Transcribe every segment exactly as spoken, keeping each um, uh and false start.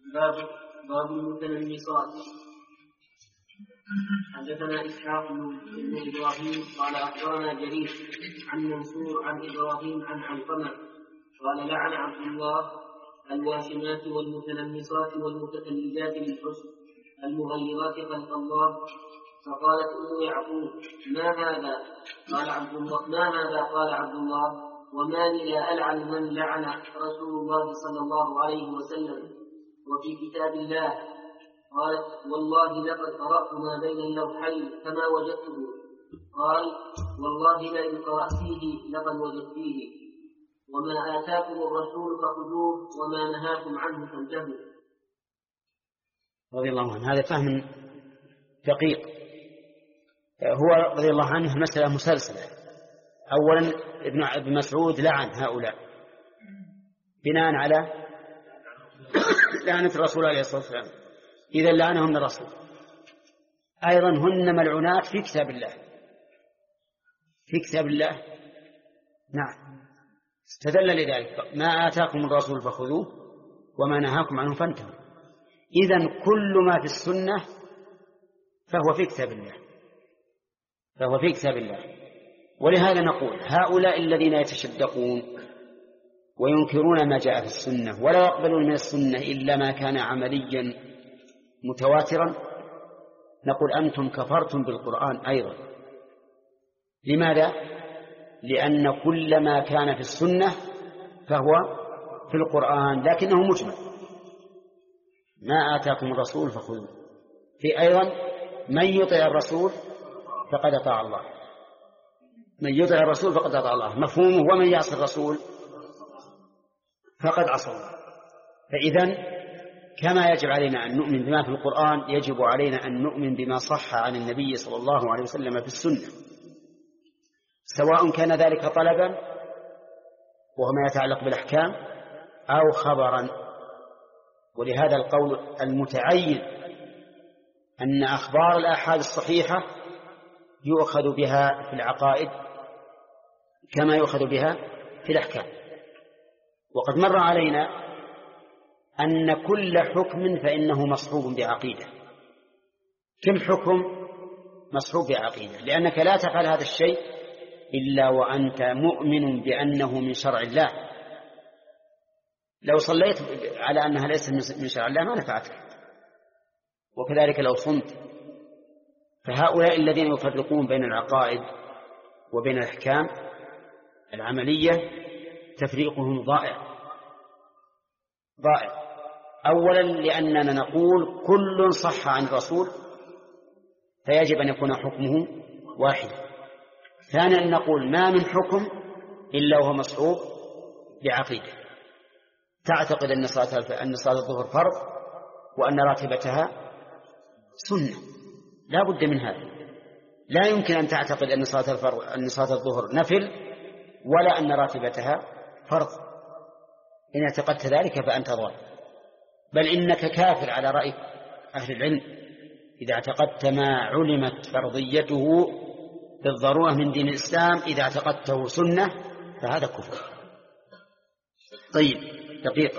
باب باب المتنمصات. حدثنا إسحاق بن إبراهيم قال أخبرنا جرير عن منصور عن إبراهيم عن علقمة قال لعن عبد الله الواشمات والمتنمصات والمتكلجات بالحسن المغيرات خلق الله. فقالت أم يعقوب ما هذا؟ قال عبد الله ما هذا؟ قال عبد الله وما لي لا ألعن من لعن رسول الله صلى الله عليه وسلم وفي كتاب الله. قالت والله لقد قرأت ما بين اللوحين فما وجدته. قال والله لئن قرأتيه لقد وجدتيه وما آتاكم الرسول فخذوه وما نهاكم عنه فانتهوا. رضي الله عنه. هذا فهم دقيق. هو رضي الله عنه مسألة مسلسلة. أولا ابن مسعود لعن هؤلاء بناء على لعنة الرسول عليه الصلاة والسلام، إذا لعنهم الرسول. أيضا هن ملعونات في كتاب الله، في كتاب الله. نعم، استدل لذلك ما آتاكم الرسول فخذوه وما نهاكم عنه فانتهوا. إذن كل ما في السنة فهو في كتاب الله، فهو في كتاب الله. ولهذا نقول هؤلاء الذين يتشدقون وينكرون ما جاء في السنة ولا يقبلون من السنة إلا ما كان عمليا متواترا، نقول أنتم كفرتم بالقرآن أيضا. لماذا؟ لأن كل ما كان في السنة فهو في القرآن لكنه مجمل. ما آتاكم الرسول فخذوه. في أيضا من يطع الرسول فقد أطاع الله، من يطع الرسول فقد أطاع الله مفهومه، ومن يعصي الرسول فقد عصى الله. فإذن كما يجب علينا أن نؤمن بما في القرآن يجب علينا أن نؤمن بما صح عن النبي صلى الله عليه وسلم في السنة، سواء كان ذلك طلبا وهو ما يتعلق بالأحكام أو خبرا. ولهذا القول المتعين أن أخبار الآحاد الصحيحة يؤخذ بها في العقائد كما يؤخذ بها في الأحكام. وقد مر علينا أن كل حكم فإنه مصحوب بعقيدة. كم حكم مصحوب بعقيدة؟ لأنك لا تفعل هذا الشيء إلا وأنت مؤمن بأنه من شرع الله. لو صليت على أنها ليست من شرع الله ما نفعتك، وكذلك لو صمت. فهؤلاء الذين يفرقون بين العقائد وبين الأحكام العملية تفريقهم ضائع ضائع. أولا لأننا نقول كل صح عن الرسول فيجب أن يكون حكمه واحد. ثانيا نقول ما من حكم إلا وهو مصحوب بعقيدة. تعتقد أن صلاة أن صلاة الظهر فرض وأن راتبتها سنة، لا بد من هذا. لا يمكن أن تعتقد أن صلاة الفرض أن صلاة الظهر نفل ولا أن راتبتها فرض. إن اعتقدت ذلك فأنت ضال، بل إنك كافر على رأي أهل العلم إذا اعتقدت ما علمت فرضيته بالضرورة من دين الإسلام. إذا اعتقدته سنة فهذا كفر. طيب دقيقة.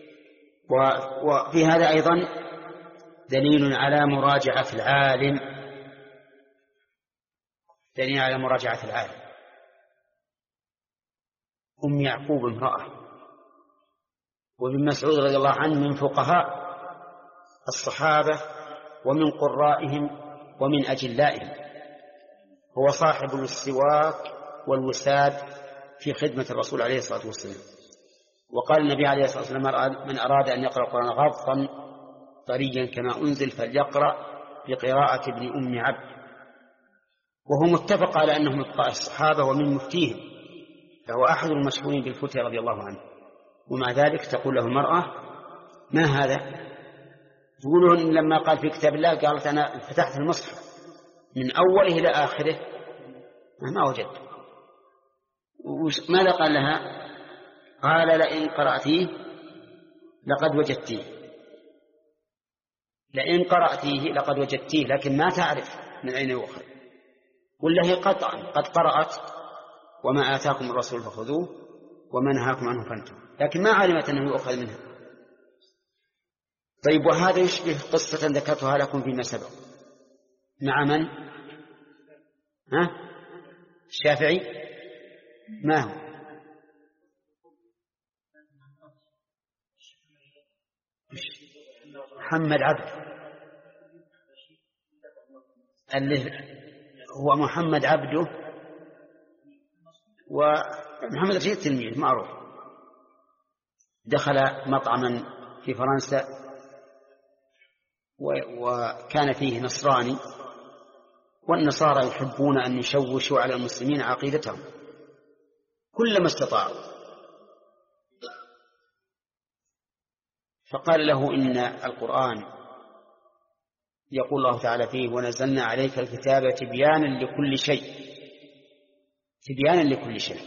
وفي هذا أيضا دليل على مراجعة العالم، دليل على مراجعة العالم. أم يعقوب امرأة، وابن مسعود رضي الله عنه من فقهاء الصحابة ومن قرائهم ومن أجلائهم، هو صاحب السواك والوساد في خدمة الرسول عليه الصلاة والسلام. وقال النبي عليه الصلاة والسلام من أراد أن يقرأ القرآن غضا طريا كما أنزل فليقرأ بقراءة ابن أم عبد. وهو متفق على أنه من فقهاء الصحابة ومن مفتيهم، فهو أحد المشهورين بالفتية رضي الله عنه. ومع ذلك تقول له المرأة ما هذا؟ يقولون لما قال في كتاب الله قالت أنا فتحت المصحف من أوله إلى آخره ما وجدت. ماذا قال لها؟ قال لئن قرأتيه لقد وجدتيه، لئن قرأتيه لقد وجدتيه، لكن ما تعرف من أين يؤخذ. ولا هي قطعا قد قرأت وما آتاكم الرسول فخذوه وما نهاكم عنه فانتهوا، لكن ما علمت أنه يؤخذ منها. طيب وهذا يشبه قصة ذكرتها لكم فيما سبق مع من؟ ها؟ الشافعي؟ ما هو؟ محمد عبد اللي هو محمد عبده، ومحمد رشيد تلميذ معروف دخل مطعما في فرنسا وكان فيه نصراني، والنصارى يحبون أن يشوشوا على المسلمين عقيدتهم كلما استطاعوا، فقال له إن القرآن يقول الله تعالى فيه ونزلنا عليك الكتاب تبيانا لكل شيء، تبيانا لكل شيء،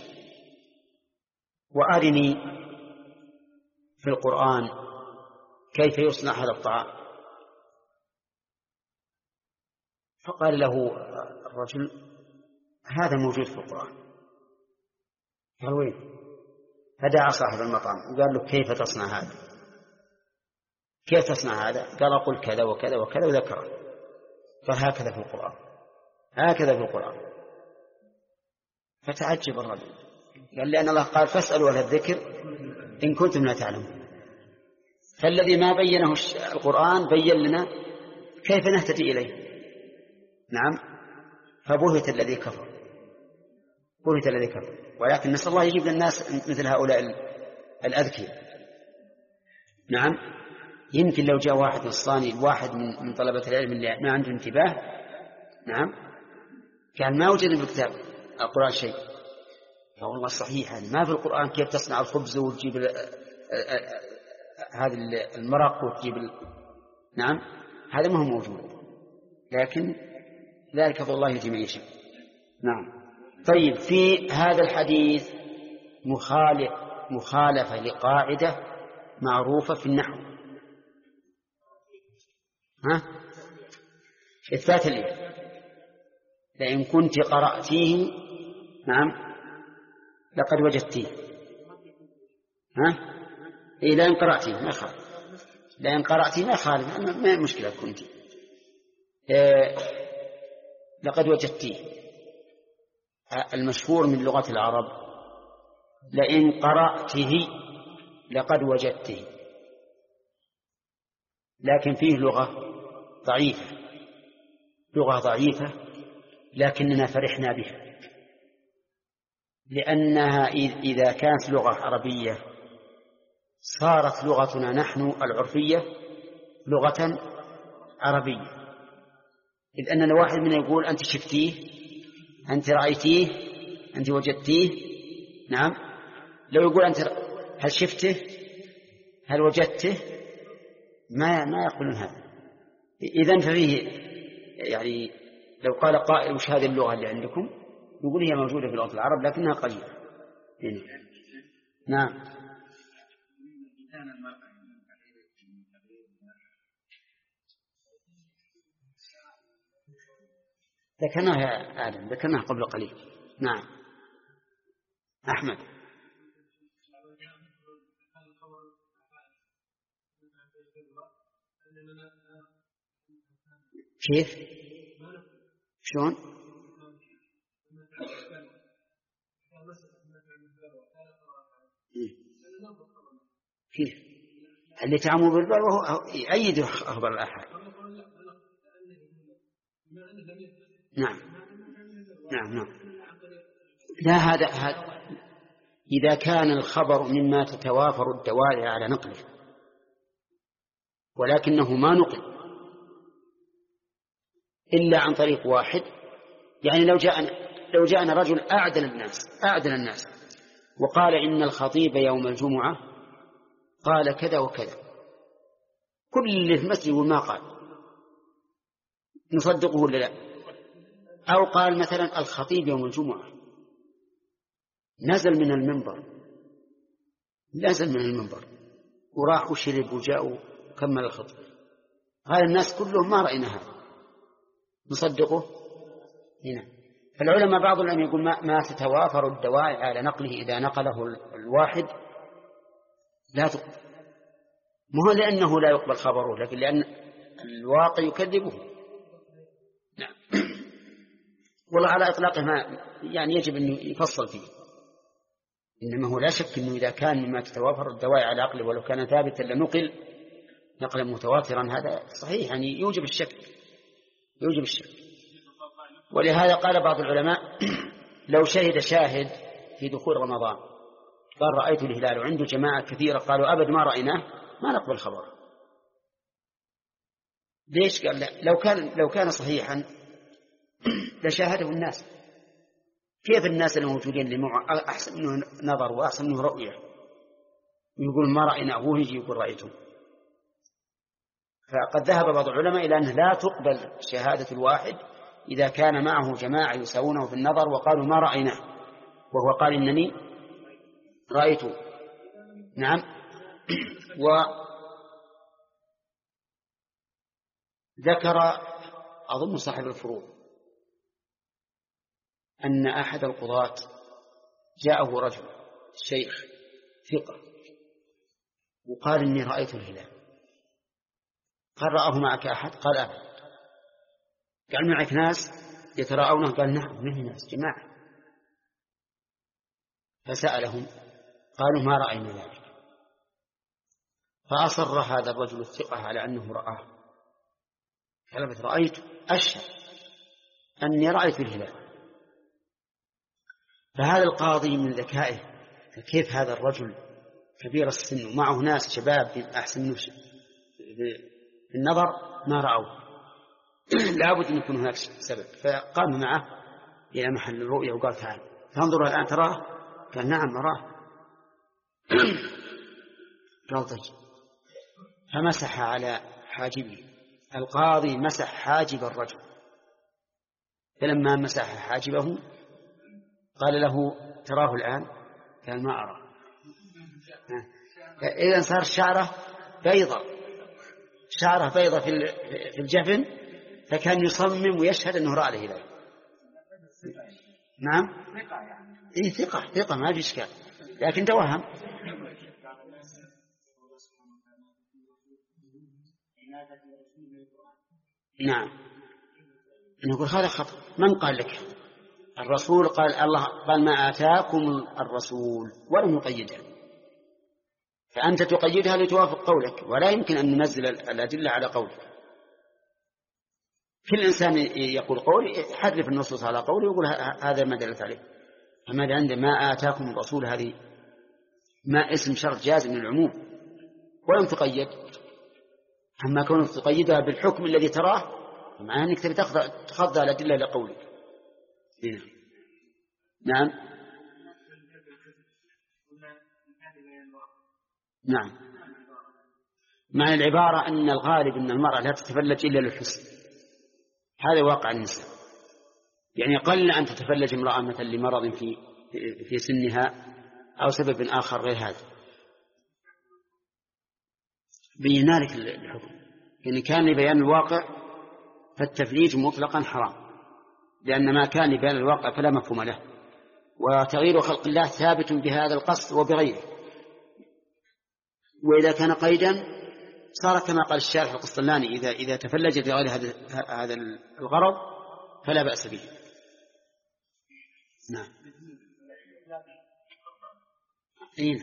وأرني في القرآن كيف يصنع هذا الطعام. فقال له الرجل هذا موجود في القرآن. قال وين؟ فدعا صاحب المطعم وقال له كيف تصنع هذا؟ كيف تصنع هذا؟ قال أقول كذا وكذا وكذا وذكره. قال هكذا في القرآن، هكذا في القرآن. فتعجب الرجل، قال لأن الله قال فاسألوا أهل الذكر إن كنتم لا تعلمون. فالذي ما بينه القرآن بين لنا كيف نهتدي إليه. نعم. فبهت الذي كفر، بهت الذي كفر. ولكن نسأل الله يجيب للناس مثل هؤلاء الأذكياء. نعم. يمكن لو جاء واحد نصراني، واحد من طلبة العلم اللي ما عنده انتباه، نعم، كان ما وجد في الكتاب القرآن شيء. والله صحيح يعني ما في القرآن كيف تصنع الخبز وتجيب هذا المرق وتجيب ال... نعم، هذا ما هو موجود، لكن ذلك فضل الله يجمع شيء. نعم. طيب في هذا الحديث مخالف مخالفة لقاعدة معروفة في النحو. ها؟ إثبات الإيه؟ لئن كنت قرأتيه، نعم، لقد وجدتيه. ها؟ إيه لئن قرأتيه ما خالف، لئن قرأتيه ما خالف، ما مشكلة كنت. إيه لقد وجدتيه المشهور من لغة العرب لئن قرأته لقد وجدته، لكن فيه لغة ضعيفة، لغة ضعيفة لكننا فرحنا بها، لأنها إذا كانت لغة عربية صارت لغتنا نحن العرفية لغة عربية. إذ أننا واحد منا يقول أنت شفتيه، أنت رأيتيه، أنت وجدتيه. نعم. لو يقول أنت هل شفته، هل وجدته، ما ما يقولون هذا. إذن ففيه يعني لو قال قائل وش هذه اللغة اللي عندكم، يقول هي موجودة في لغة العرب لكنها قليلة. نعم. ذكرناها يا آدم، ذكرناها قبل قليل. نعم. أحمد. كيف؟ شلون؟ كيف؟ اللي تعمل بالبر وهو يؤيد أخبار الآحاد. نعم نعم نعم. لا هذا هذا إذا كان الخبر مما تتوافر الدوائر على نقله ولكنه ما نقل إلا عن طريق واحد، يعني لو جاءنا لو جاءنا رجل أعدل الناس أعدل الناس وقال إن الخطيب يوم الجمعة قال كذا وكذا، كل اللي في المسجد وما قال نصدقه ولا لا؟ أو قال مثلا الخطيب يوم الجمعة نزل من المنبر نزل من المنبر وراح وشرب وجاء وكمل الخطبة، قال الناس كلهم ما رأينا هذا، نصدقه هنا. فالعلماء بعض العلماء يقول ما, ما تتوافر الدواعي على نقله إذا نقله الواحد لا تقبل مو لأنه لا يقبل خبره، لكن لأن الواقع يكذبه. نعم. والله على إطلاقه ما يعني يجب أن يفصل فيه، إنما هو لا شك أنه إذا كان مما تتوافر الدواعي على عقله ولو كان ثابتا لنقل نقلا متواترا، هذا صحيح يعني يوجب الشك يوجب الشك. ولهذا قال بعض العلماء لو شهد شاهد في دخول رمضان قال رأيت الهلال وعنده جماعة كثيرة قالوا أبد ما رأيناه، ما نقبل خبره. ليش؟ قال لا، لو كان لو كان صحيحا لشاهده الناس. كيف الناس الموجودين اللي أحسن منه نظر وأحسن منه رؤية يقول ما رأينا، هو يجي يقول رأيته؟ فقد ذهب بعض العلماء إلى أنه لا تقبل شهادة الواحد إذا كان معه جماعة يساوونه في النظر وقالوا ما رأيناه وهو قال إنني رأيته. نعم. وذكر أظن صاحب الفروض أن أحد القضاة جاءه رجل شيخ ثقة وقال إني رأيت الهلال. قال رآه معك أحد؟ قال أبدا. قال معك ناس يتراءونه؟ قال نعم منه ناس جماعة. فسألهم قالوا ما رأينا ذلك. فأصر هذا الرجل الثقة على أنه رآه. قال رأيت أشهد أني رأيت الهلال. فهذا القاضي من ذكائه كيف هذا الرجل كبير السن ومعه ناس شباب أحسن منه في النظر ما رأوه، لابد أن يكون هناك سبب. فقام معه إلى محل الرؤية وقال تعال تنظر الآن تراه؟ قال نعم أراه. قال طيب. فمسح على حاجبه. القاضي مسح حاجب الرجل، فلما مسح حاجبه قال له تراه الآن؟ قال ما أراه. إذن صار شعره بيضة شعره بيضة في الجفن، فكان يصمم ويشهد أنه رأى الهلال. نعم. إيه ثقة ثقة ما في إشكال، لكن توهم. نعم. نقول هذا خطأ. من قال لك؟ الرسول قال الله قال ما آتاكم الرسول ولم يقيدها، فأنت تقيدها لتوافق قولك، ولا يمكن أن ننزل الأدلة على قولك. كل إنسان يقول قول يحرف النصوص على قوله ويقول هذا ما دلت عليه. أما عند ما آتاكم الرسول هذه ما اسم شرط جازم من العموم ولم تقيد. أما كونك تقيدها بالحكم الذي تراه معناه أنك تبي تخضع الأدلة لقولك. نعم. نعم. معنى العبارة أن الغالب أن المرأة لا تتفلج إلا للحسن، هذا واقع النساء. يعني قل أن تتفلج امرأة مثلا لمرض في في سنها أو سبب آخر غير هذا. بينا لك الحكم يعني كان لبيان الواقع فالتفليج مطلقا حرام، لأن ما كان لبيان الواقع فلا مفهوم له، وتغيير خلق الله ثابت بهذا القصد وبغيره. وإذا كان قيدا صار كما قال الشارح القسطلاني إذا إذا تفلج لغير هذا هذا الغرض فلا بأس به. نعم. أين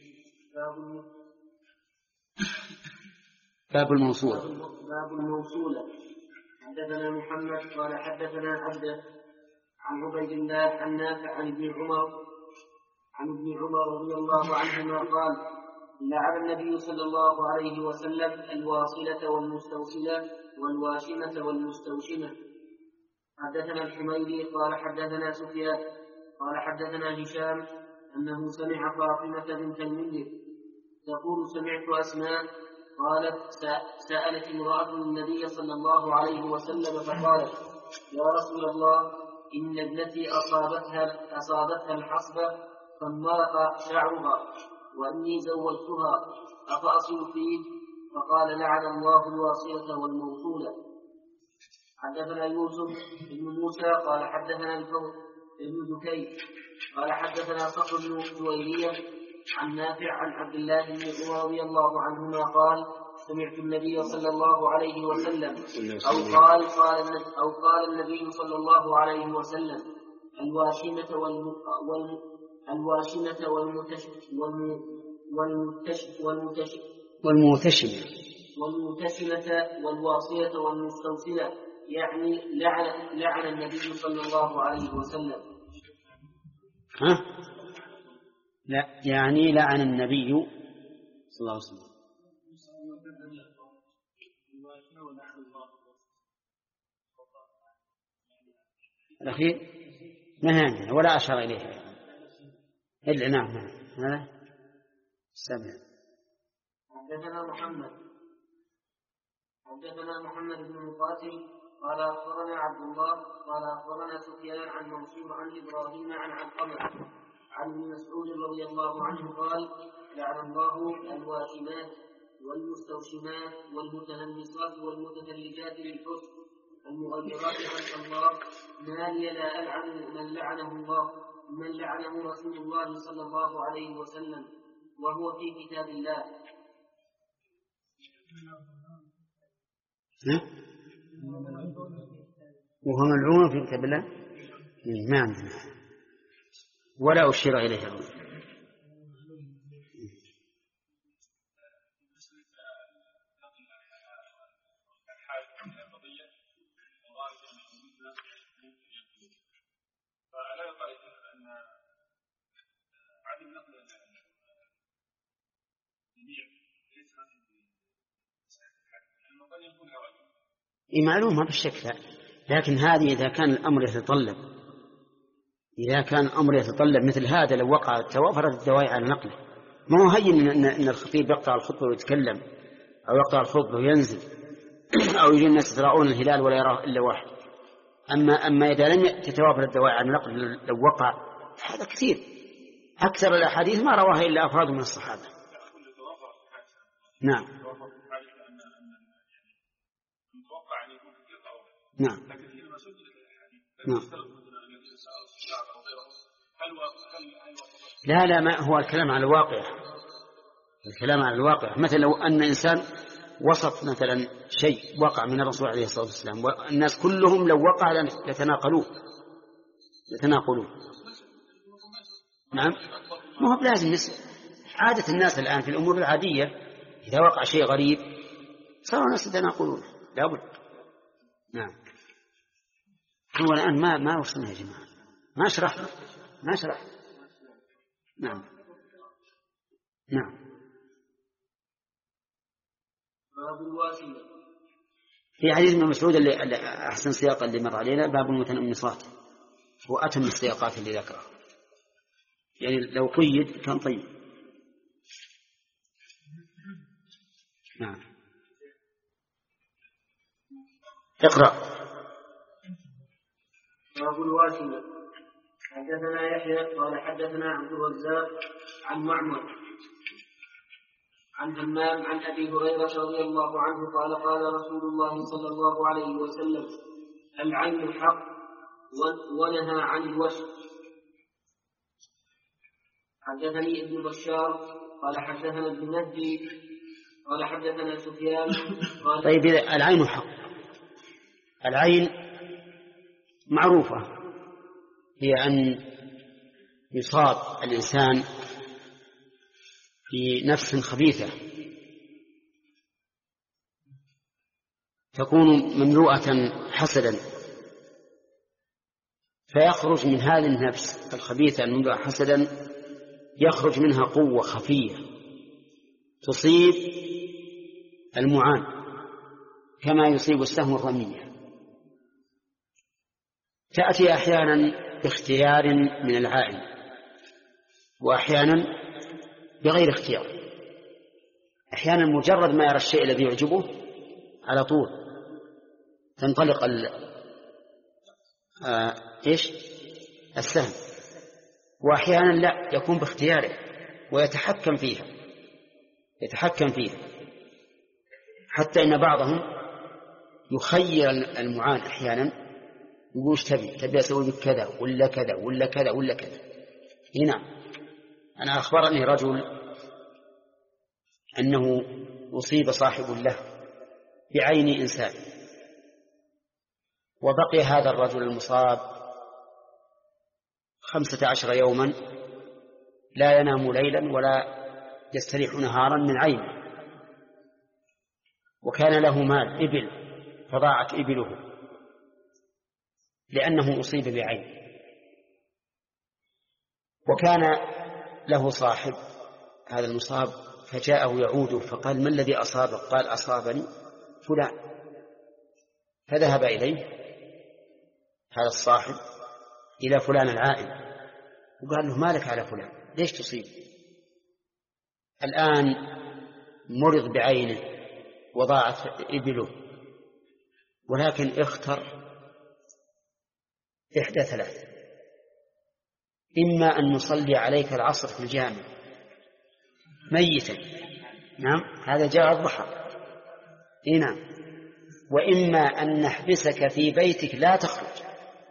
باب الموصولة. باب الموصولة. حدثنا محمد قال حدثنا عبده عن عبيد الله عن نافع عن ابن عمر عن ابن عمر رضي الله عنهما قال لعن النبي صلى الله عليه وسلم الواصلة والمستوصلة والواشمة والمستوشمة. حدثنا الحميدي قال حدثنا سفيان قال حدثنا هشام أنه سمع فاطمة بنت المنذر تقول سمعت أسماء قالت سألت امرأة النبي صلى الله عليه وسلم فقالت يا رسول الله إن ابنتي أصابتها, أصابتها الحصبة فانمرق شعرها وأني زوجتها أفأصل فيه؟ فقال لعن الله الواصلة والموصولة. حدثنا يوسف بن موسى قال حدثنا الفضل بن دكين قال حدثنا صخر بن جويرية عن نافع عن عبد الله بن عمر رضي الله عنهما قال سمعت النبي صلى الله عليه وسلم أو قال قال أو قال النبي صلى الله عليه وسلم الواشمة والواشمة والموتشمة والموتشمة والواصية والمستوصلة يعني لعن لعن النبي صلى الله عليه وسلم. ها؟ لا يعني لعن النبي صلى الله عليه وسلم. الأخير ما عندنا ولا أشار إليه إلا نعم هذا السابع. حدثنا محمد حدثنا محمد بن مقاتل قال أخبرنا عبد الله قال أخبرنا سفيان عن منصور عن إبراهيم عن علقمة عن ابن مسعود رضي الله عنه قال لعن الله الواشمات والمستوشمات والمتنمصات والمتفلجات للحسن المغيرات خلق الله ما لي لا ألعن من لعنه الله من لعنه رسول الله صلى الله عليه وسلم وهو في كتاب الله. وهو ملعون في كتاب الله ما عندنا ولا أشير إليه. معلومة بالشكل، لكن هذه إذا كان الأمر يتطلب إذا كان الأمر يتطلب مثل هذا لو وقع توافرت الدواعي على نقله. ما هو هين إن الخطيب يقطع الخطبة ويتكلم أو يقطع الخطبة وينزل أو يجي الناس يتراءون الهلال ولا يراه إلا واحد. أما أما إذا لم تتوافر الدواعي على نقله لو وقع هذا كثير. أكثر الأحاديث ما رواها إلا أفراد من الصحابة. نعم نعم نعم لا لا ما هو الكلام على الواقع. الكلام على الواقع مثلا لو أن إنسان وصف مثلا شيء وقع من الرسول عليه الصلاة والسلام والناس كلهم لو وقع لتناقلوه لتناقلوه نعم ما هو بلازم نسأل. عادة الناس الآن في الأمور العادية إذا وقع شيء غريب صاروا الناس يتناقلون لابد. نعم هو الآن ما ما وصلنا يا جماعة ما شرحنا ما شرحنا. نعم نعم في حديث ابن مسعود اللي أحسن سياق اللي مر علينا باب المتنمصات هو أتم السياقات اللي ذكرها يعني لو قيد كان طيب. نعم اقرأ. باب الواشمة. حدثنا يحيى قال حدثنا عبد الرزاق عن معمر عن همام عن أبي هريرة رضي الله عنه قال قال رسول الله صلى الله عليه وسلم العين حق ونهى عن الوشم. حدثني ابن بشار قال حدثنا ابن مهدي قال حدثنا سفيان قال طيب العين حق. العين معروفة هي أن يصاب الإنسان في نفس خبيثة تكون مملوءة حسدا فيخرج من هذه النفس الخبيثة المملوءة حسدا يخرج منها قوة خفية تصيب المعان كما يصيب السهم الرمية. تأتي أحيانا باختيار من العائن وأحيانا بغير اختيار. أحيانا مجرد ما يرى الشيء الذي يعجبه على طول تنطلق ال... آه... إيش السهم. وأحيانا لا يكون باختياره ويتحكم فيها يتحكم فيها حتى إن بعضهم يخير المعان أحيانا يقول تبي تبي أسوي بك كذا ولا كذا ولا كذا ولا كذا. هنا أنا أخبرني رجل أنه أصيب صاحب له بعين إنسان، وبقي هذا الرجل المصاب خمسة عشر يوما لا ينام ليلا ولا يستريح نهارا من عينه، وكان له مال إبل فضاعت إبله لأنه أصيب بعين. وكان له صاحب هذا المصاب فجاءه يعوده فقال: ما الذي أصابك؟ قال: أصابني فلان. فذهب إليه هذا الصاحب إلى فلان العائل وقال له: مالك على فلان؟ ليش تصيب؟ الآن مرض بعينه وضاعت إبله، ولكن اختر إحدى ثلاث: إما أن نصلي عليك العصر في الجامع ميتا، نعم هذا جاء الضحى، إيه نعم، وإما أن نحبسك في بيتك لا تخرج،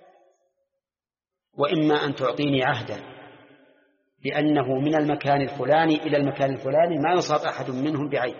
وإما أن تعطيني عهدا بأنه من المكان الفلاني إلى المكان الفلاني ما يصاب أحد منهم بعين.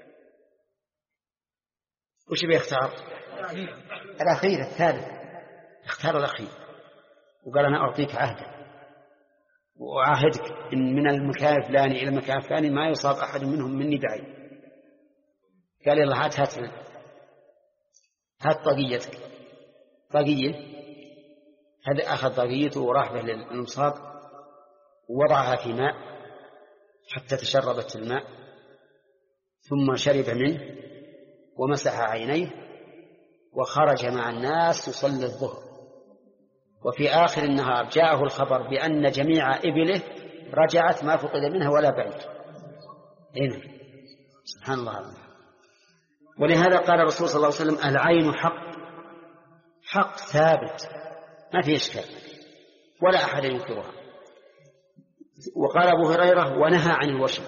وش بيختار؟ الأخير الثالث، اختار الأخير وقال: أنا أعطيك عهدا وأعاهدك إن من المكان الفلاني إلى المكان الفلاني ما يصاب أحد منهم مني بعين. قال: يلا هات هات هات طاقيتك. طاقية، هذا أخذ طاقيته وراح به للمصاب ووضعها في ماء حتى تشربت الماء، ثم شرب منه ومسح عينيه وخرج مع الناس يصلي الظهر. وفي آخر النهار جاءه الخبر بأن جميع إبله رجعت ما فقد منها ولا بعيد. هنا سبحان الله. ولهذا قال الرسول صلى الله عليه وسلم: العين حق، حق ثابت ما في إشكال ولا أحد ينكرها. وقال أبو هريرة: ونهى عن الوشم.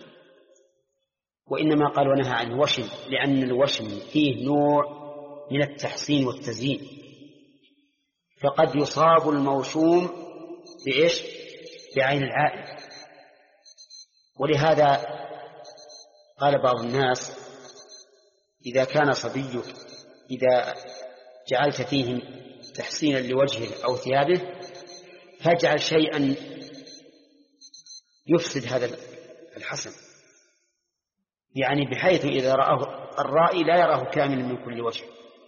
وإنما قال ونهى عن الوشم لأن الوشم فيه نوع من التحسين والتزيين، فقد يصاب الموشوم بإيش؟ بعين العائل. ولهذا قال بعض الناس: إذا كان صبيك إذا جعلت فيه تحسينا لوجهه أو ثيابه فاجعل شيئا يفسد هذا الحسن، يعني بحيث إذا رآه الرائي لا يراه كاملا من كل وجه،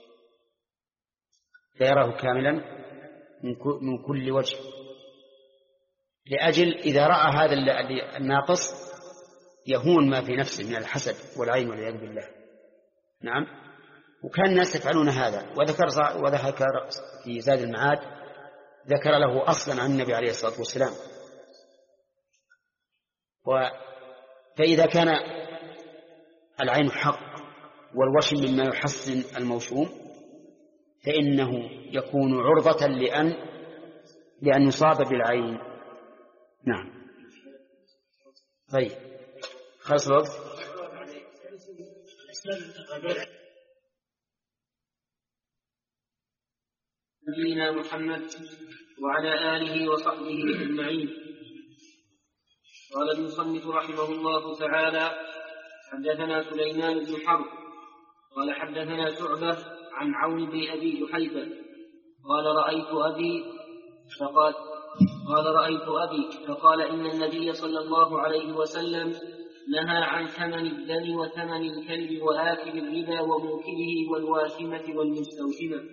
لا يراه كاملا من كل وجه، لأجل إذا رأى هذا الناقص يهون ما في نفسه من الحسد والعين والعياذ بالله. نعم. وكان الناس يفعلون هذا. وذكر وذكر في زاد المعاد ذكر له أصلا عن النبي عليه الصلاة والسلام. فإذا كان العين حق والوشم مما يحسن الموشوم فإنه يكون عرضة لأن لأن يصاب بالعين. نعم. طيب خلص الوقت. نبينا محمد وعلى آله وصحبه أجمعين. قال المصنف رحمه الله تعالى: حدثنا سليمان بن حرب قال حدثنا شعبة عن عون بن أبي جحيفة قال رأيت أبي فقال قال رأيت أبي فقال إن النبي صلى الله عليه وسلم نهى عن ثمن الدم وثمن الكلب وآكل الربا وموكله والواشمة والمستوشمة.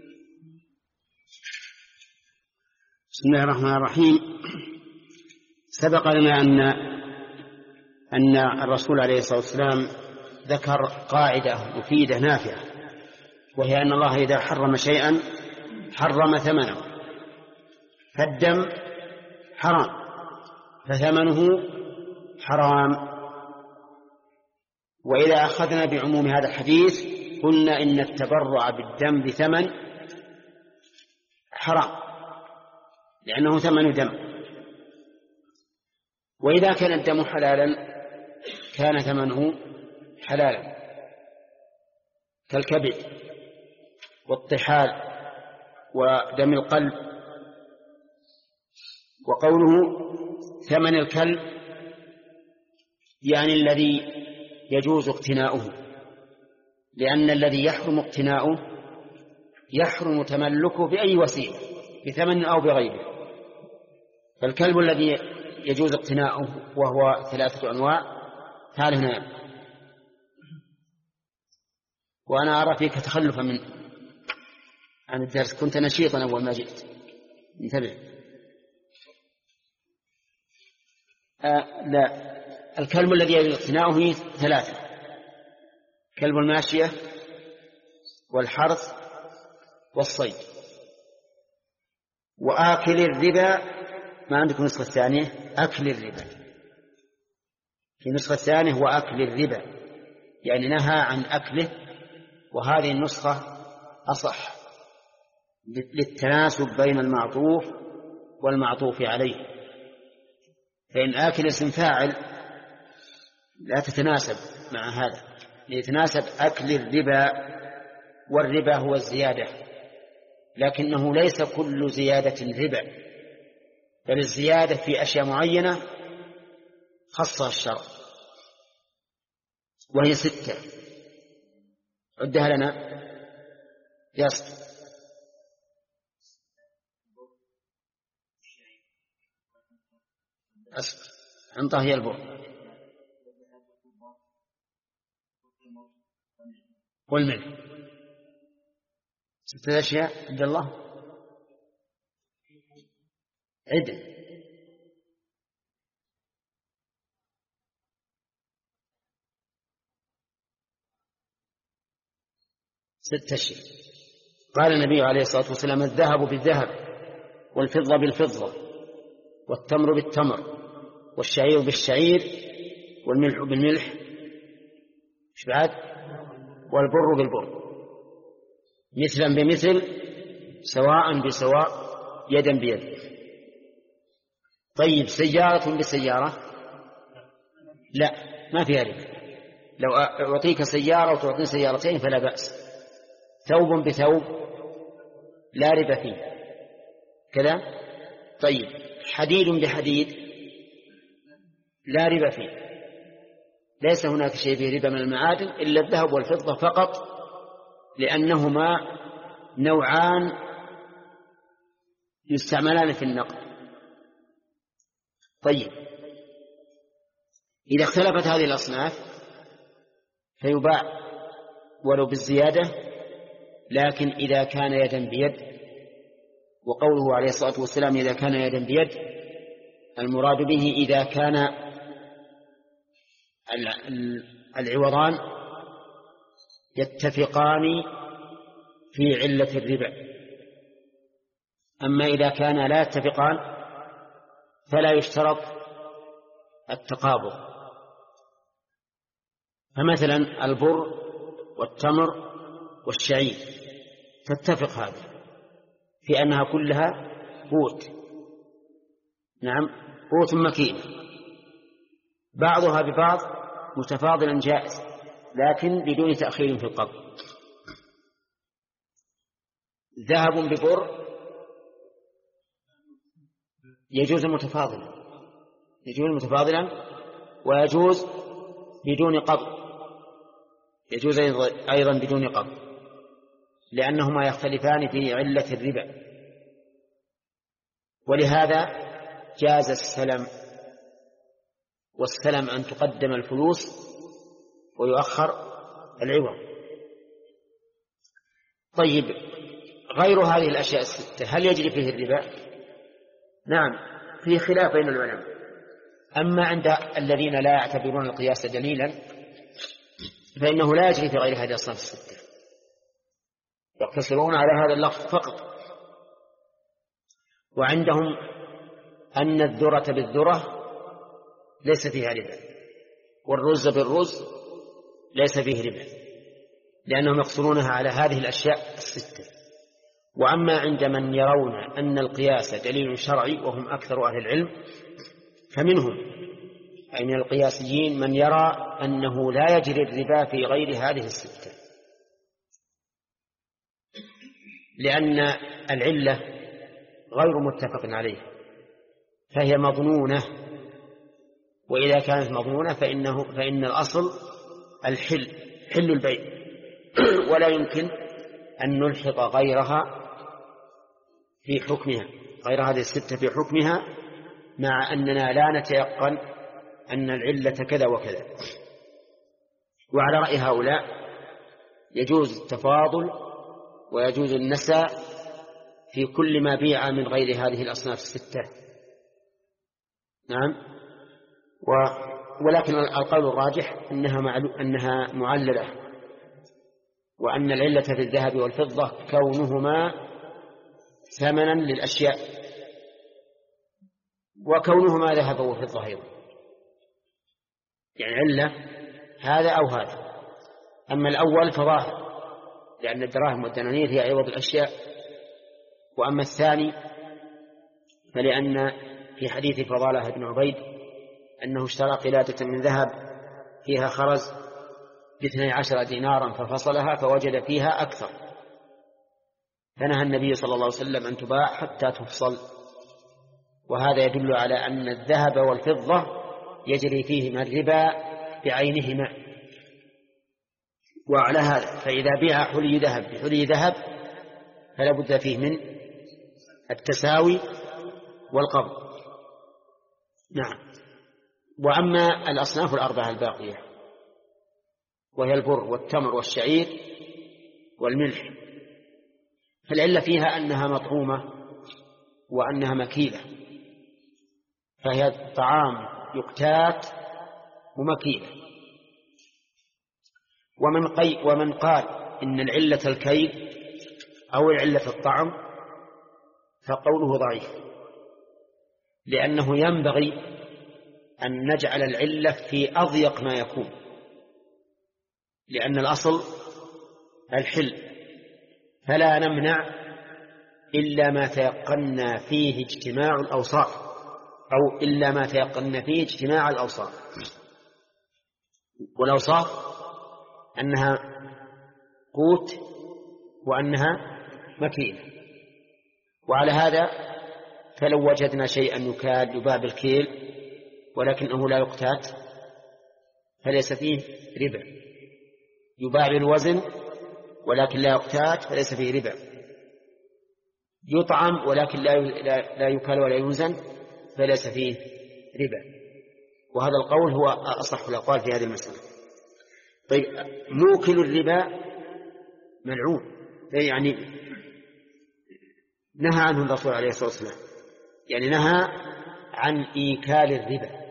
بسم الله الرحمن الرحيم. سبق لنا أن أن الرسول عليه الصلاة والسلام ذكر قاعدة مفيدة نافعة، وهي أن الله إذا حرم شيئا حرم ثمنه، فالدم حرام فثمنه حرام. وإذا أخذنا بعموم هذا الحديث قلنا إن التبرع بالدم بثمن حرام لأنه ثمن دم. وإذا كان الدم حلالا كان ثمنه حلالا كالكبد والطحال ودم القلب. وقوله ثمن الكلب يعني الذي يجوز اقتناؤه، لأن الذي يحرم اقتناؤه يحرم تملكه بأي وسيلة بثمن أو بغيره. فالكلب الذي يجوز اقتناؤه وهو ثلاثة أنواع، تعال هنا. وأنا أرى فيك تخلفا من عن الدرس، كنت نشيطا أول ما جئت. انتبه. آه لا، الكلب الذي يجوز اقتناؤه ثلاثة: كلب الماشية والحرث والصيد. وآكل الربا، ما عندكم نسخة الثانية؟ أكل الربا. في نسخة الثانية هو أكل الربا، يعني نهى عن أكله، وهذه النسخة أصح للتناسب بين المعطوف والمعطوف عليه. فإن آكل اسم فاعل لا تتناسب مع هذا، يتناسب أكل الربا، والربا هو الزيادة، لكنه ليس كل زيادة ربا، بل الزيادة في أشياء معينة خصها الشرع، وهي ستة. عدها لنا ياسر. أصبر، عنطه هي البر والملح. ستة أشياء عبد الله، عدل. ستة أشياء. قال النبي عليه الصلاة والسلام: الذهب بالذهب، والفضة بالفضة، والتمر بالتمر، والشعير بالشعير، والملح بالملح، إيش بعد؟ والبر بالبر، مثلا بمثل، سواء بسواء، يدا بيد. طيب سيارة بسيارة؟ لا، ما فيها ربا. لو أعطيك سيارة وتعطيني سيارتين فلا بأس. ثوب بثوب لا ربا فيه كذا. طيب حديد بحديد لا ربا فيه، ليس هناك شيء فيه ربا من المعادن إلا الذهب والفضة فقط، لأنهما نوعان يستعملان في النقد. طيب إذا اختلفت هذه الأصناف فيباع ولو بالزيادة، لكن إذا كان يدا بيد، وقوله عليه الصلاة والسلام إذا كان يدا بيد المراد به إذا كان العوضان يتفقان في علة الربا. أما إذا كان لا يتفقان فلا يشترط التقابض. فمثلا البر والتمر والشعير تتفق هذه في أنها كلها قوت، نعم قوت مكين، بعضها ببعض متفاضلا جائز، لكن بدون تأخير في القبض. ذهب ببر يجوز متفاضلا، يجوز متفاضلا ويجوز بدون قبض، يجوز أيضا بدون قبض، لأنهما يختلفان في علة الربا. ولهذا جاز السلم، والسلم أن تقدم الفلوس ويؤخر العوض. طيب غير هذه الأشياء الستة هل يجري فيه الربا؟ نعم، فيه خلاف بين العلماء. أما عند الذين لا يعتبرون القياس دليلا فإنه لا يجري في غير هذه الأصناف الستة، يقتصرون على هذا اللفظ فقط. وعندهم أن الذرة بالذرة ليس فيها ربا، والرز بالرز ليس فيه ربا، لأنهم يقصرونها على هذه الأشياء الستة. وأما عند من يرون أن القياس دليل شرعي وهم أكثر أهل العلم فمنهم أي من القياسيين من يرى أنه لا يجري الربا في غير هذه الستة، لأن العلة غير متفق عليه، فهي مظنونة وإذا كانت مضمونة فإنه فإن الأصل الحل حل البيع، ولا يمكن أن نلحق غيرها في حكمها، غير هذه الستة في حكمها، مع أننا لا نتيقن أن العلة كذا وكذا. وعلى رأي هؤلاء يجوز التفاضل ويجوز النساء في كل ما بيع من غير هذه الأصناف الستة. نعم. و... ولكن القول الراجح أنها, معلو... أنها معللة، وأن العلة في الذهب والفضة كونهما ثمنا للأشياء، وكونهما ذهب وفضة أيضا، يعني علة هذا أو هذا. أما الأول فظاهر، لأن الدراهم والدنانير هي عوض الأشياء. وأما الثاني فلأن في حديث فضالة بن عبيد أنه اشترى قلادة من ذهب فيها خرز باثني عشر دينارا ففصلها فوجد فيها أكثر، فنهى النبي صلى الله عليه وسلم أن تباع حتى تفصل. وهذا يدل على أن الذهب والفضة يجري فيهما الربا بعينهما. وعلى هذا فإذا بيع حلي ذهب بحلي ذهب فلا بد فيه من التساوي والقبض. نعم. وأما الأصناف الأربعة الباقية وهي البر والتمر والشعير والملح، فالعلة فيها أنها مطعومة وأنها مكيلة، فهي طعام يقتات ومكيلة. ومن, قي ومن قال إن العلة الكيل أو العلة الطعم فقوله ضعيف، لأنه ينبغي أن نجعل العلة في أضيق ما يكون، لأن الأصل الحل، فلا نمنع إلا ما تيقنا فيه اجتماع الأوصاف، أو إلا ما تيقنا فيه اجتماع الأوصاف. والأوصاف أنها قوت وأنها مكيلة. وعلى هذا فلو وجدنا شيئا يكاد يباع بالكيل ولكنه لا يقتات فليس فيه ربا، يباع بالوزن ولكن لا يقتات فليس فيه ربا، يطعم ولكن لا يكال ولا يوزن فليس فيه ربا. وهذا القول هو أصح الأقوال في هذه المسألة. طيب، موكل الربا ملعون، يعني نهى عنه الرسول عليه الصلاة والسلام، يعني نهى عن إيكال الربا،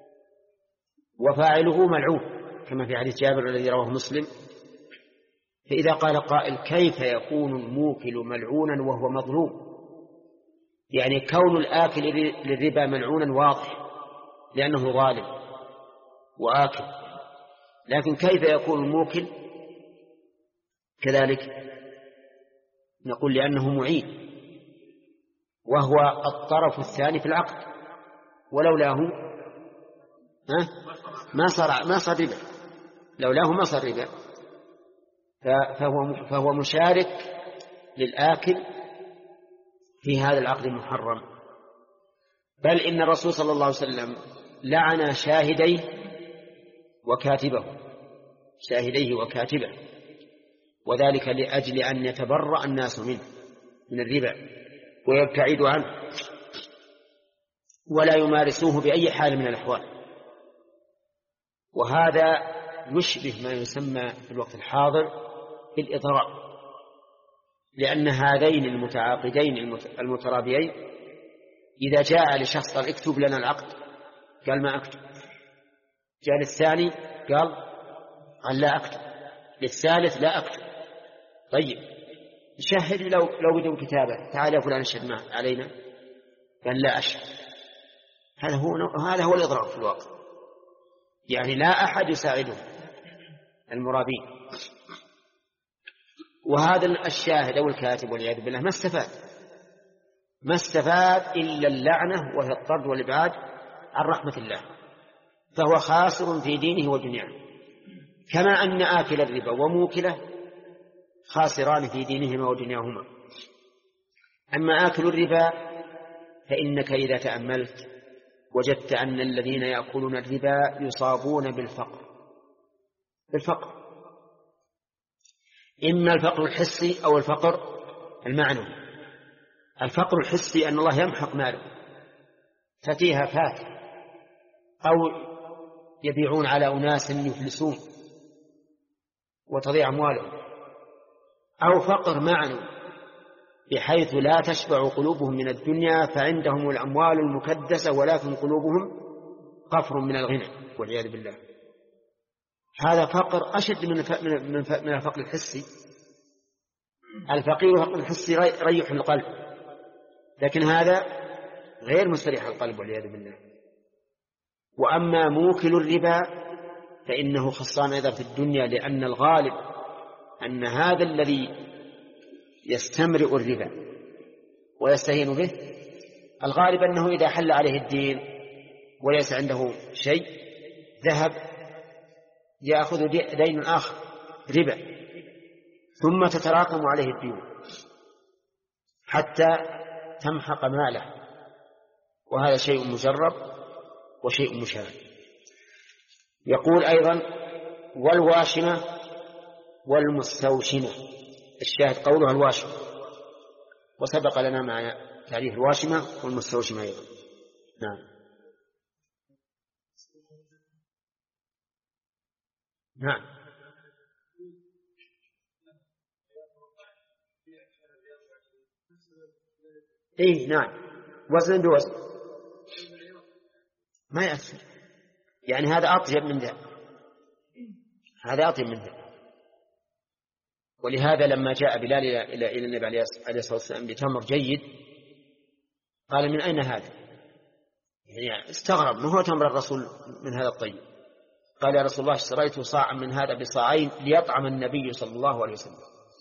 وفاعله ملعون كما في حديث جابر الذي رواه مسلم. فإذا قال قائل كيف يكون الموكل ملعونا وهو مظلوم؟ يعني كون الآكل للربا ملعونا واضح لأنه ظالم وآكل، لكن كيف يكون الموكل كذلك؟ نقول لأنه معين، وهو الطرف الثاني في العقد، ولولاه ما صار ما صار ربا، لولاه ما صار ربا، فهو فهو مشارك للآكل في هذا العقد المحرم. بل إن الرسول صلى الله عليه وسلم لعن شاهديه وكاتبه شاهديه وكاتبه، وذلك لأجل أن يتبرأ الناس منه من الربا ويبتعدوا عنه ولا يمارسوه بأي حال من الأحوال. وهذا يشبه ما يسمى في الوقت الحاضر بالإضرار، لأن هذين المتعاقدين المترابيين إذا جاء لشخص قال اكتب لنا العقد قال ما أكتب، جاء للثاني قال قال لا أكتب، للثالث لا أكتب. طيب شهد لو لو بدون كتابة، تعال يا فلان اشهد معه علينا، قال لا أشهد. هذا هو هذا هو الإضرار في الواقع، يعني لا أحد يساعده المرابين. وهذا الشاهد أو الكاتب والعياذ بالله ما استفاد ما استفاد إلا اللعنة وهي الطرد والإبعاد عن رحمة الله، فهو خاسر في دينه ودنياه، كما أن آكل الربا وموكله خاسران في دينهما ودنياهما. أما آكل الربا فإنك إذا تأملت وجدت أن الذين يأكلون الربا يصابون بالفقر بالفقر إما الفقر الحسي أو الفقر المعنوي. الفقر الحسي أن الله يمحق ماله فتيها فات، أو يبيعون على أناس يفلسون وتضيع أموالهم، أو فقر معنوي بحيث لا تشبع قلوبهم من الدنيا فعندهم الأموال المكدسة ولكن قلوبهم قفر من الغنى والعياذ بالله. هذا فقر أشد من من الفقر الحسي. الفقير فقر الحسي يريح القلب، لكن هذا غير مستريح القلب والعياذ بالله. وأما موكل الربا فإنه خسران أيضا في الدنيا، لأن الغالب أن هذا الذي يستمرئ الربا ويستهين به الغالب أنه إذا حل عليه الدين وليس عنده شيء ذهب يأخذ دين آخر ربا، ثم تتراكم عليه الدين حتى تمحق ماله، وهذا شيء مجرب وشيء مشاهد. يقول أيضا والواشمة والمستوشمة، الشاهد قولها الواشمة، وسبق لنا مع تعريف الواشمة والمستوشمة أيضا. نعم نعم إيه نعم وزن بوزن ما يأثر، يعني هذا أطيب من ذا، هذا أطيب من ذا. ولهذا لما جاء بلال إلى إلى النبي عليه الصلاة والسلام بتمر جيد قال من أين هذا؟ يعني استغرب، ما هو تمر الرسول من هذا الطيب؟ قال يا رسول الله اشتريت صاعا من هذا بصاعين ليطعم النبي صلى الله عليه وسلم.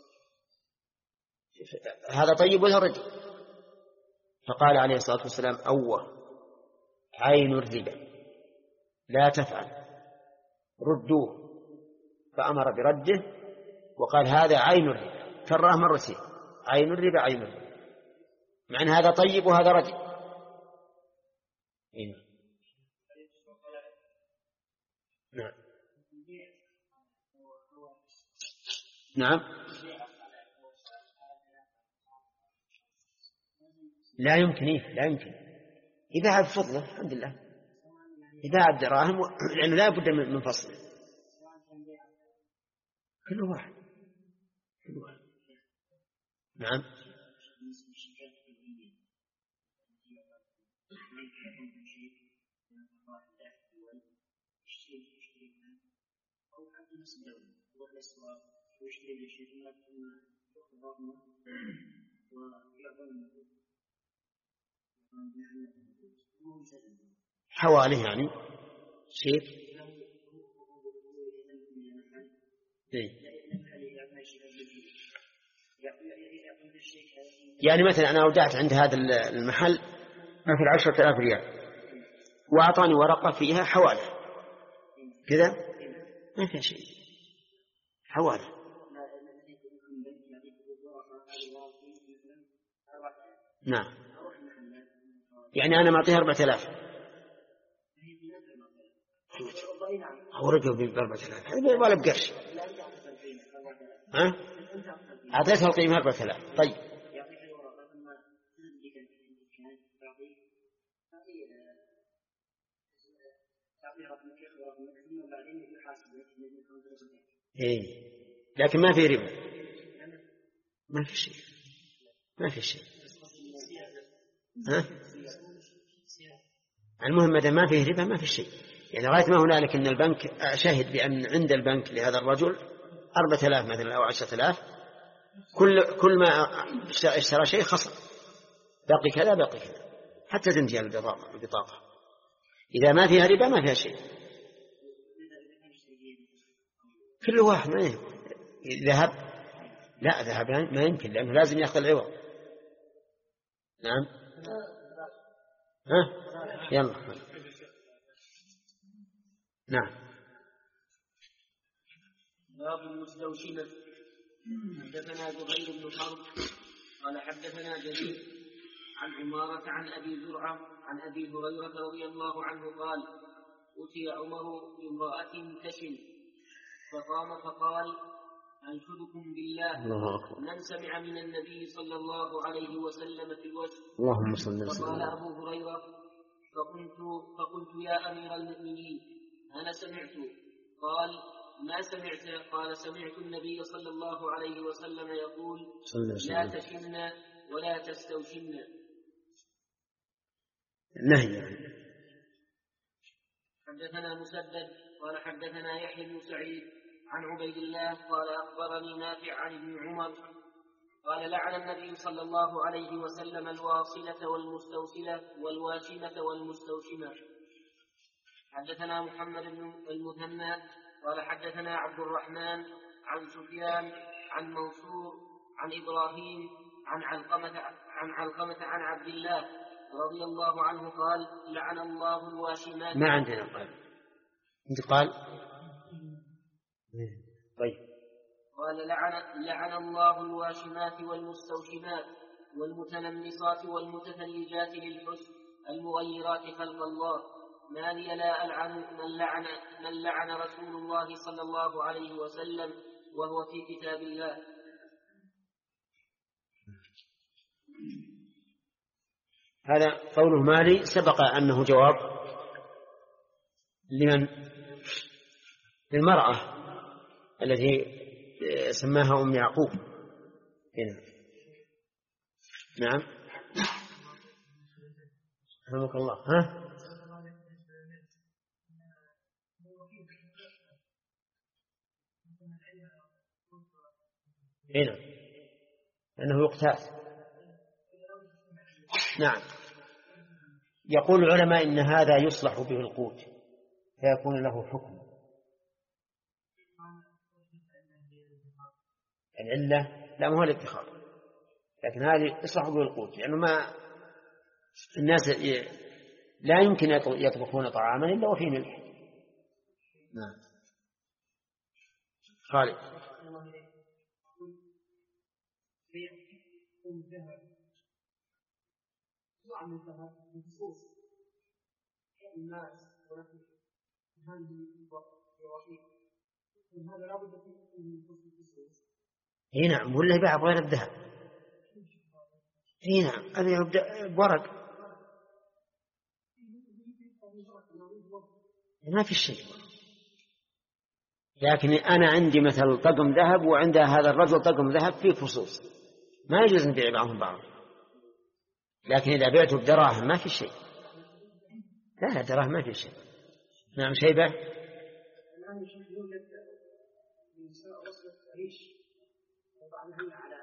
هذا طيب ولا ردي؟ فقال عليه الصلاة والسلام أوه عين الربا لا تفعل ردوه، فأمر برده وقال هذا عين الربا، كرره مرتين عين الربا عين الربا، مع أن هذا طيب وهذا ردي. إيه. نعم نعم لا يمكن إيه؟ لا يمكن إذا عاد فضله الحمد لله، إذا عاد دراهم لأنه لا بد من فصله كل واحد كل واحد. نعم حوالي يعني شيء إيه؟ يعني مثلا أنا أودعت عند هذا المحل ما في العشرة آلاف ريال وأعطاني ورقة فيها حوالي كذا ما فيها شيء حوالي. نعم يعني أنا معطيها أربعة آلاف هو رجل بأربعة آلاف هذا ولا بقرش، ها أعطيتها القيمة أربعة آلاف. طيب إيه لكن ما في ربا، ما في شيء ما في شيء ها المهم ماذا ما فيه ربا ما في شيء. يعني غاية ما هنالك أن البنك شاهد بأن عند البنك لهذا الرجل أربعة آلاف مثلا أو عشرة آلاف، كل كل ما اشترى شيء خسر، باقي كذا باقي كذا حتى تنتهي البطاقة البطاقة. إذا ما فيها ربا ما فيها شيء، كل واحد ما ذهب لا ذهب ما يمكن لأنه لازم يأخذ العوض. نعم ها يلا نعم. باب المستوشمة. حدثنا زهير بن حرب قال حدثنا جرير عن عمارة عن أبي زرعة عن أبي هريرة رضي الله عنه قال أتي عمر بامرأة تشن فقام فقال أنشدكم بالله من سمع من النبي صلى الله عليه وسلم في الوجه اللهم صل وسلم. فقال أبو هريرة فقلت, فقلت يا أمير المؤمنين أنا سمعت. قال ما سمعت؟ قال سمعت النبي صلى الله عليه وسلم يقول لا تشن ولا تستوشن. نهي. حدثنا مسدد قال حدثنا يحيى بن سعيد عن عبيد الله قال أخبرني نافع عن ابن عمر قال لعن النبي صلى الله عليه وسلم الواصلة والمستوصلة والواشمة والمستوشمة. حدثنا محمد بن المثنى قال حدثنا عبد الرحمن عن سفيان عن منصور عن إبراهيم عن علقمة عن علقمة عن عبد الله رضي الله عنه قال لعن الله الواشمات. ما عندنا قال انت قال طيب قال لعن, لعن الله الواشمات والمستوشمات والمتنمصات والمتثلجات للحسن المغيرات خلق الله ما لي لا ألعن من لعن, من لعن رسول الله صلى الله عليه وسلم وهو في كتاب الله. هذا قوله مالي سبق أنه جواب لمن للمرأة التي سماها أم يعقوب هنا. نعم رحمك الله. ها هنا أنه يقتات. نعم يقول العلماء إن هذا يصلح به القوت فيكون له حكم. العلة لا مو الادخار لكن هذه يصلح به القوت لأنه ما الناس لا يمكن يطبخون طعاما إلا وفيه ملح. نعم خالد. عن الذهب بخصوص الناس ولكن هذه الوظيفة هذا لا بد من خصوص. اي نعم ولا يباع بغير الذهب. اي نعم أبيع بورق ما في شيء. لكن أنا عندي مثل طقم ذهب وعند هذا الرجل طقم ذهب فيه فصوص ما يجوز نبيع بعضهم بعض. لكن إذا بعته بدراهم ما في شيء. لا لا دراهم ما في شيء. نعم شيبة. الآن يوجد نساء وصلت ريش وضعناهن على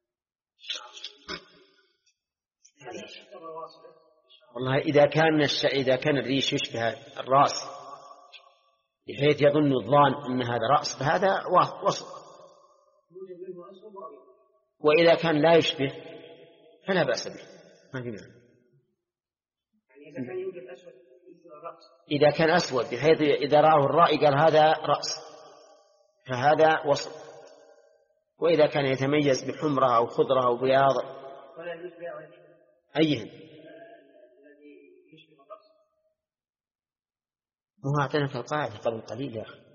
والله إذا كان الش... إذا كان الريش يشبه الرأس بحيث يظن الظان أن هذا رأس فهذا وصل. وإذا كان لا يشبه فلا بأس به ما في معنى. إذا كان أسود بحيث إذا رآه الرائي قال هذا رأس فهذا وصل. وإذا كان يتميز بحمرة أو خضرة أو بياض أيهن مو أعطيناك القاعدة قبل قليل يا أخي.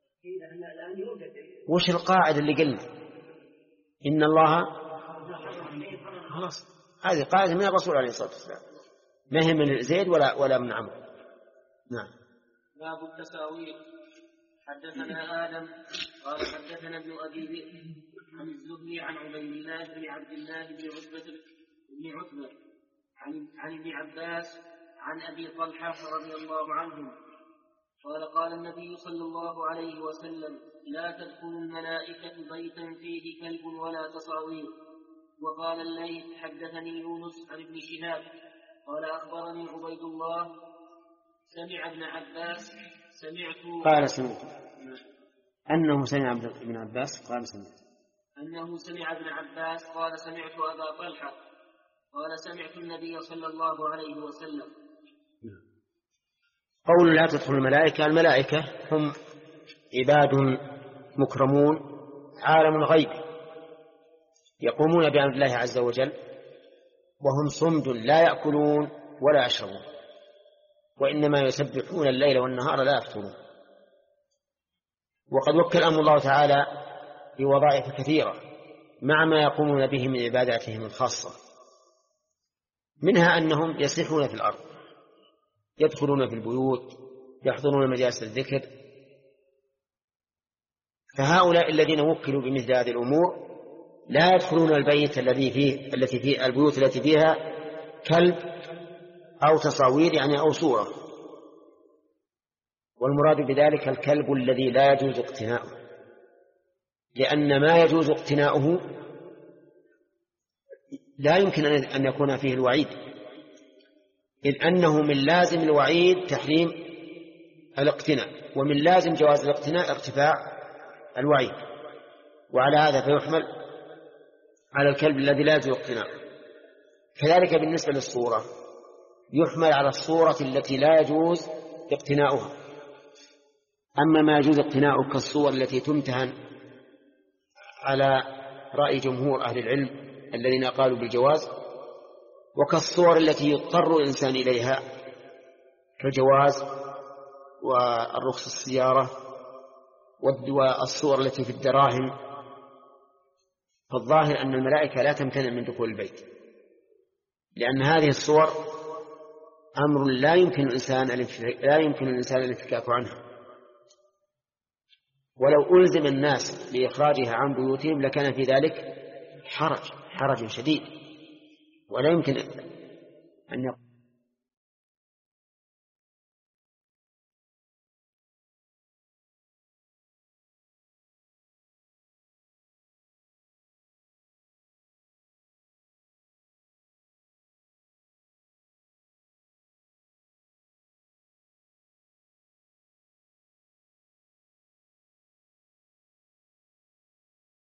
وش القاعدة اللي قلنا إن الله خلاص هذه قاعدة من الرسول عليه الصلاة والسلام ما هي من زيد ولا ولا من عمرو. نعم. باب التساوير. حدثنا آدم قال حدثنا ابن أبي ذئب عن الزهري عن عبيد الله بن عبد الله بن عتبة بن عتبة عن عن ابن عباس عن أبي طلحة رضي الله عنهم قال قال النبي صلى الله عليه وسلم لا تدخل الملائكة بيتا فيه كلب ولا تصاوير. وقال الليث حدثني يونس عن ابن شهاب قال أخبرني عبيد الله سمع ابن عباس سمعت قال سمعت أنه سمع ابن عباس قال سمعت أنه سمع ابن عباس قال سمعت أبا طلحة قال سمعت النبي صلى الله عليه وسلم. قول لا تدخل الملائكة الملائكة هم عباد مكرمون عالم الغيب يقومون بأمر الله عز وجل وهم صمد لا يأكلون ولا يشربون، وإنما يسبحون الليل والنهار لا يفترون. وقد وكلهم الله تعالى بوظائف كثيرة مع ما يقومون به من عباداتهم الخاصة، منها أنهم يسيحون في الأرض، يدخلون في البيوت، يحضرون مجالس الذكر. فهؤلاء الذين وكلوا بمثل هذه الأمور لا يدخلون البيت الذي فيه التي فيه البيوت التي فيها كلب أو تصاوير يعني أو صورة، والمراد بذلك الكلب الذي لا يجوز اقتناؤه، لأن ما يجوز اقتناؤه لا يمكن أن يكون فيه الوعيد، إذ أنه من لازم الوعيد تحريم الاقتناء، ومن لازم جواز الاقتناء ارتفاع الوعيد، وعلى هذا فيحمل على الكلب الذي لا يجوز اقتناؤه. كذلك بالنسبة للصورة يحمل على الصورة التي لا يجوز اقتناؤها. أما ما يجوز اقتناؤه كالصور التي تمتهن على رأي جمهور أهل العلم الذين قالوا بالجواز، وكالصور التي يضطر الإنسان إليها كالجواز والرخص السيارة والصور التي في الدراهم، فالظاهر أن الملائكة لا تمتنع من دخول البيت، لأن هذه الصور أمر لا يمكن الإنسان لا يمكن الإنسان الانفكاك عنه، ولو ألزم الناس بإخراجها عن بيوتهم لكان في ذلك حرج حرج شديد، ولا يمكن أن يقول